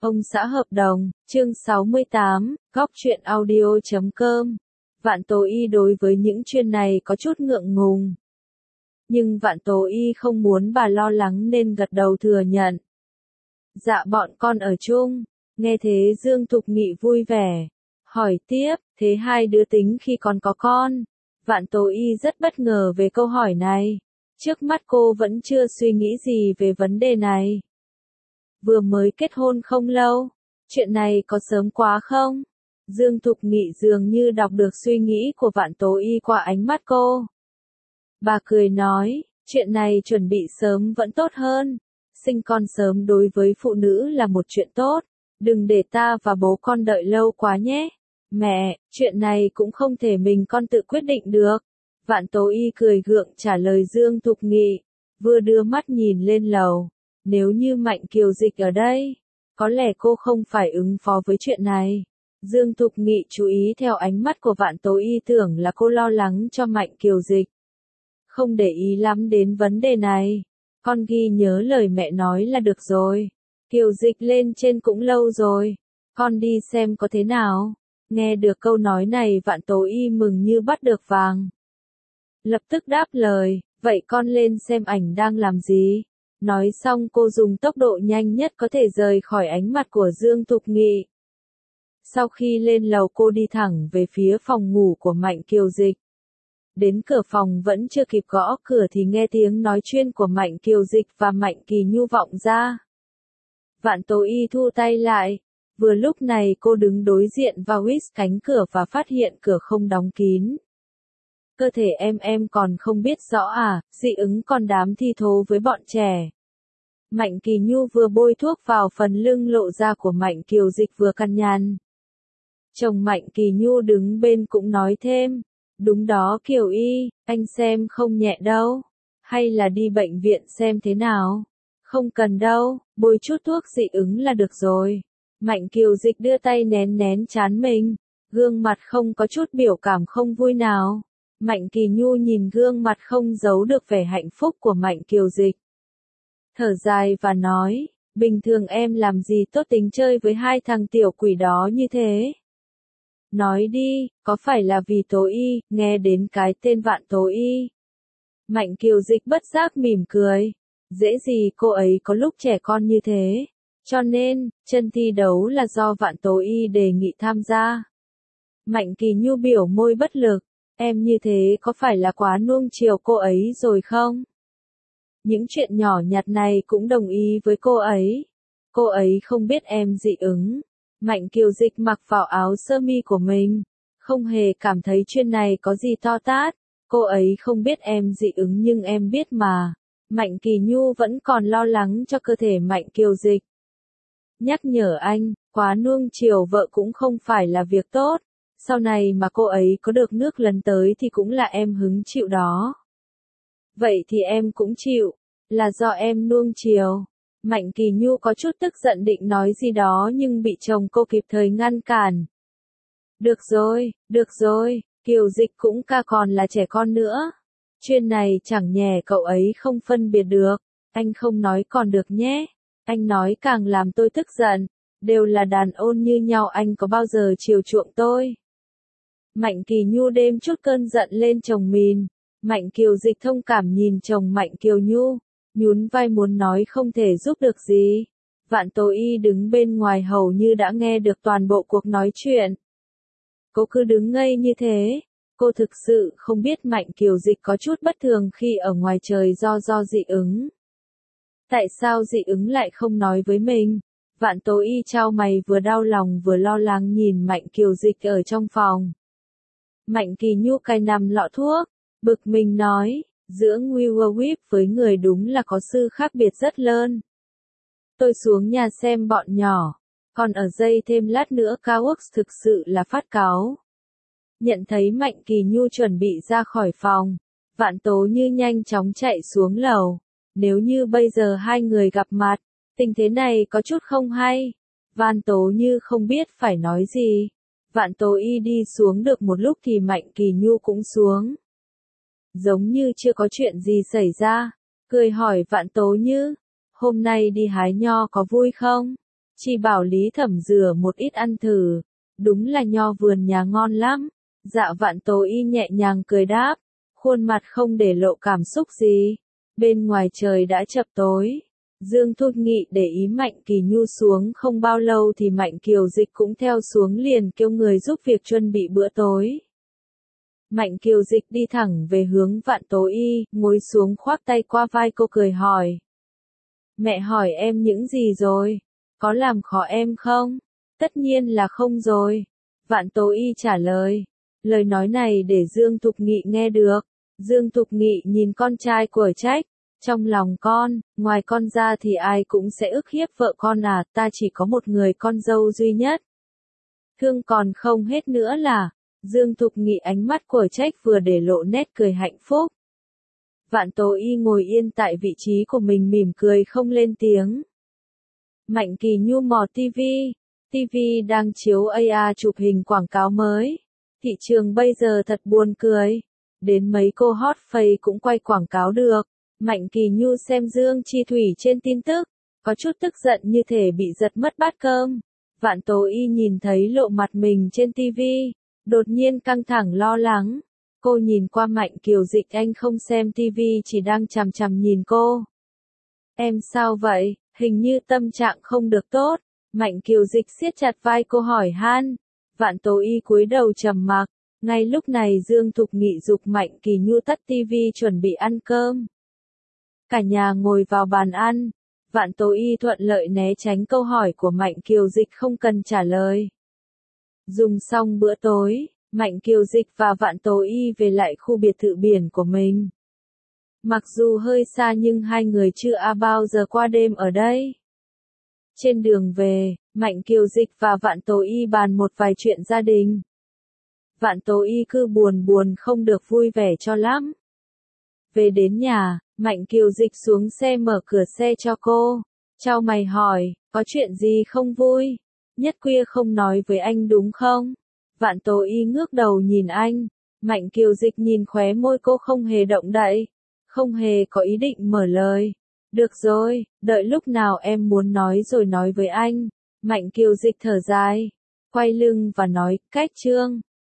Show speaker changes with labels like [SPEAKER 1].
[SPEAKER 1] Ông xã hợp đồng, chương 68, góc truyện audio.com. Vạn Tố Y đối với những chuyện này có chút ngượng ngùng. Nhưng Vạn Tố Y không muốn bà lo lắng nên gật đầu thừa nhận. Dạ bọn con ở chung. Nghe thế Dương Thục Nghị vui vẻ. Hỏi tiếp, thế hai đứa tính khi còn có con? Vạn Tố Y rất bất ngờ về câu hỏi này. Trước mắt cô vẫn chưa suy nghĩ gì về vấn đề này. Vừa mới kết hôn không lâu. Chuyện này có sớm quá không? Dương Thục Nghị dường như đọc được suy nghĩ của Vạn Tố Y qua ánh mắt cô. Bà cười nói, chuyện này chuẩn bị sớm vẫn tốt hơn. Sinh con sớm đối với phụ nữ là một chuyện tốt. Đừng để ta và bố con đợi lâu quá nhé. Mẹ, chuyện này cũng không thể mình con tự quyết định được. Vạn Tố Y cười gượng trả lời Dương Thục Nghị, vừa đưa mắt nhìn lên lầu. Nếu như Mạnh Kiều Dịch ở đây, có lẽ cô không phải ứng phó với chuyện này. Dương Thục Nghị chú ý theo ánh mắt của Vạn Tố Y tưởng là cô lo lắng cho Mạnh Kiều Dịch. Không để ý lắm đến vấn đề này. Con ghi nhớ lời mẹ nói là được rồi. Kiều Dịch lên trên cũng lâu rồi. Con đi xem có thế nào. Nghe được câu nói này Vạn Tố Y mừng như bắt được vàng. Lập tức đáp lời, vậy con lên xem ảnh đang làm gì. Nói xong cô dùng tốc độ nhanh nhất có thể rời khỏi ánh mặt của Dương Thục Nghị. Sau khi lên lầu cô đi thẳng về phía phòng ngủ của Mạnh Kiều Dịch. Đến cửa phòng vẫn chưa kịp gõ cửa thì nghe tiếng nói chuyện của Mạnh Kiều Dịch và Mạnh Kỳ Nhu vọng ra. Vạn Tố Y thu tay lại. Vừa lúc này cô đứng đối diện vào cánh cửa và phát hiện cửa không đóng kín. Cơ thể em còn không biết rõ à, dị ứng còn đám thi thố với bọn trẻ. Mạnh Kỳ Nhu vừa bôi thuốc vào phần lưng lộ ra của Mạnh Kiều Dịch vừa căn nhằn. Chồng Mạnh Kỳ Nhu đứng bên cũng nói thêm, đúng đó Kiều Y, anh xem không nhẹ đâu, hay là đi bệnh viện xem thế nào. Không cần đâu, bôi chút thuốc dị ứng là được rồi. Mạnh Kiều Dịch đưa tay nén trán mình, gương mặt không có chút biểu cảm không vui nào. Mạnh Kỳ Nhu nhìn gương mặt không giấu được vẻ hạnh phúc của Mạnh Kiều Dịch. Thở dài và nói, bình thường em làm gì tốt tính chơi với hai thằng tiểu quỷ đó như thế? Nói đi, có phải là vì Tố Y, nghe đến cái tên Vạn Tố Y. Mạnh Kiều Dịch bất giác mỉm cười, dễ gì cô ấy có lúc trẻ con như thế. Cho nên, chân thi đấu là do Vạn Tố Y đề nghị tham gia. Mạnh Kỳ Nhu biểu môi bất lực, em như thế có phải là quá nuông chiều cô ấy rồi không? Những chuyện nhỏ nhặt này cũng đồng ý với cô ấy. Cô ấy không biết em dị ứng. Mạnh Kiều Dịch mặc vào áo sơ mi của mình. Không hề cảm thấy chuyện này có gì to tát. Cô ấy không biết em dị ứng nhưng em biết mà. Mạnh Kỳ Nhu vẫn còn lo lắng cho cơ thể Mạnh Kiều Dịch. Nhắc nhở anh, quá nuông chiều vợ cũng không phải là việc tốt. Sau này mà cô ấy có được nước lần tới thì cũng là em hứng chịu đó. Vậy thì em cũng chịu, là do em nuông chiều. Mạnh Kỳ Nhu có chút tức giận định nói gì đó nhưng bị chồng cô kịp thời ngăn cản. Được rồi, Kiều Dịch cũng còn là trẻ con nữa. Chuyện này chẳng nhè cậu ấy không phân biệt được, anh không nói còn được nhé. Anh nói càng làm tôi tức giận, đều là đàn ôn như nhau anh có bao giờ chiều chuộng tôi. Mạnh Kỳ Nhu đêm chút cơn giận lên chồng mình. Mạnh Kiều Dịch thông cảm nhìn chồng Mạnh Kiều Nhu, nhún vai muốn nói không thể giúp được gì. Vạn Tố Y đứng bên ngoài hầu như đã nghe được toàn bộ cuộc nói chuyện. Cô cứ đứng ngây như thế. Cô thực sự không biết Mạnh Kiều Dịch có chút bất thường khi ở ngoài trời do dị ứng. Tại sao dị ứng lại không nói với mình? Vạn Tố Y chau mày vừa đau lòng vừa lo lắng nhìn Mạnh Kiều Dịch ở trong phòng. Mạnh Kỳ Nhu cài nằm lọ thuốc, bực mình nói, giữa Whip với người đúng là có sự khác biệt rất lớn. Tôi xuống nhà xem bọn nhỏ, còn ở dây thêm lát nữa Caworks thực sự là phát cáu. Nhận thấy Mạnh Kỳ Nhu chuẩn bị ra khỏi phòng, Vạn Tố Như nhanh chóng chạy xuống lầu. Nếu như bây giờ hai người gặp mặt, tình thế này có chút không hay. Vạn Tố Như không biết phải nói gì. Vạn Tố Y đi xuống được một lúc thì Mạnh Kỳ Nhu cũng xuống. Giống như chưa có chuyện gì xảy ra, cười hỏi Vạn Tố Như, hôm nay đi hái nho có vui không? Chỉ bảo Lý Thẩm rửa một ít ăn thử. Đúng là nho vườn nhà ngon lắm. Dạ Vạn Tố Y nhẹ nhàng cười đáp, khuôn mặt không để lộ cảm xúc gì. Bên ngoài trời đã chập tối. Dương Thục Nghị để ý Mạnh Kỳ Nhu xuống không bao lâu thì Mạnh Kiều Dịch cũng theo xuống liền kêu người giúp việc chuẩn bị bữa tối. Mạnh Kiều Dịch đi thẳng về hướng Vạn Tố Y, ngồi xuống khoác tay qua vai cô cười hỏi. Mẹ hỏi em những gì rồi? Có làm khó em không? Tất nhiên là không rồi. Vạn Tố Y trả lời. Lời nói này để Dương Thục Nghị nghe được. Dương Thục Nghị nhìn con trai của Trách. Trong lòng con, ngoài con ra thì ai cũng sẽ ức hiếp vợ con à, ta chỉ có một người con dâu duy nhất. Thương còn không hết nữa là, Dương Thục Nghị ánh mắt của Trách vừa để lộ nét cười hạnh phúc. Vạn Tố Y ngồi yên tại vị trí của mình mỉm cười không lên tiếng. Mạnh Kỳ Nhu mò tivi. Tivi đang chiếu AR chụp hình quảng cáo mới. Thị trường bây giờ thật buồn cười. Đến mấy cô hot face cũng quay quảng cáo được. Mạnh Kỳ Nhu xem Dương Chi Thủy trên tin tức. Có chút tức giận như thể bị giật mất bát cơm. Vạn Tố Y nhìn thấy lộ mặt mình trên tivi. Đột nhiên căng thẳng lo lắng. Cô nhìn qua Mạnh Kiều Dịch, anh không xem tivi chỉ đang chằm chằm nhìn cô. Em sao vậy? Hình như tâm trạng không được tốt. Mạnh Kiều Dịch siết chặt vai cô hỏi han. Vạn Tố Y cúi đầu trầm mặc. Ngay lúc này Dương Thục Nghị giục Mạnh Kỳ Nhu tắt tivi chuẩn bị ăn cơm. Cả nhà ngồi vào bàn ăn. Vạn Tố Y thuận lợi né tránh câu hỏi của Mạnh Kiều Dịch không cần trả lời. Dùng xong bữa tối, Mạnh Kiều Dịch và Vạn Tố Y về lại khu biệt thự biển của mình. Mặc dù hơi xa nhưng hai người chưa bao giờ qua đêm ở đây. Trên đường về, Mạnh Kiều Dịch và Vạn Tố Y bàn một vài chuyện gia đình. Vạn Tố Y cứ buồn buồn không được vui vẻ cho lắm. Về đến nhà, Mạnh Kiều Dịch xuống xe mở cửa xe cho cô. Chau mày hỏi, có chuyện gì không vui? Nhất khuya không nói với anh đúng không? Vạn Tố Y ngước đầu nhìn anh. Mạnh Kiều Dịch nhìn khóe môi cô không hề động đậy. Không hề có ý định mở lời. Được rồi, đợi lúc nào em muốn nói rồi nói với anh. Mạnh Kiều Dịch thở dài. Quay lưng và nói, cách Trương.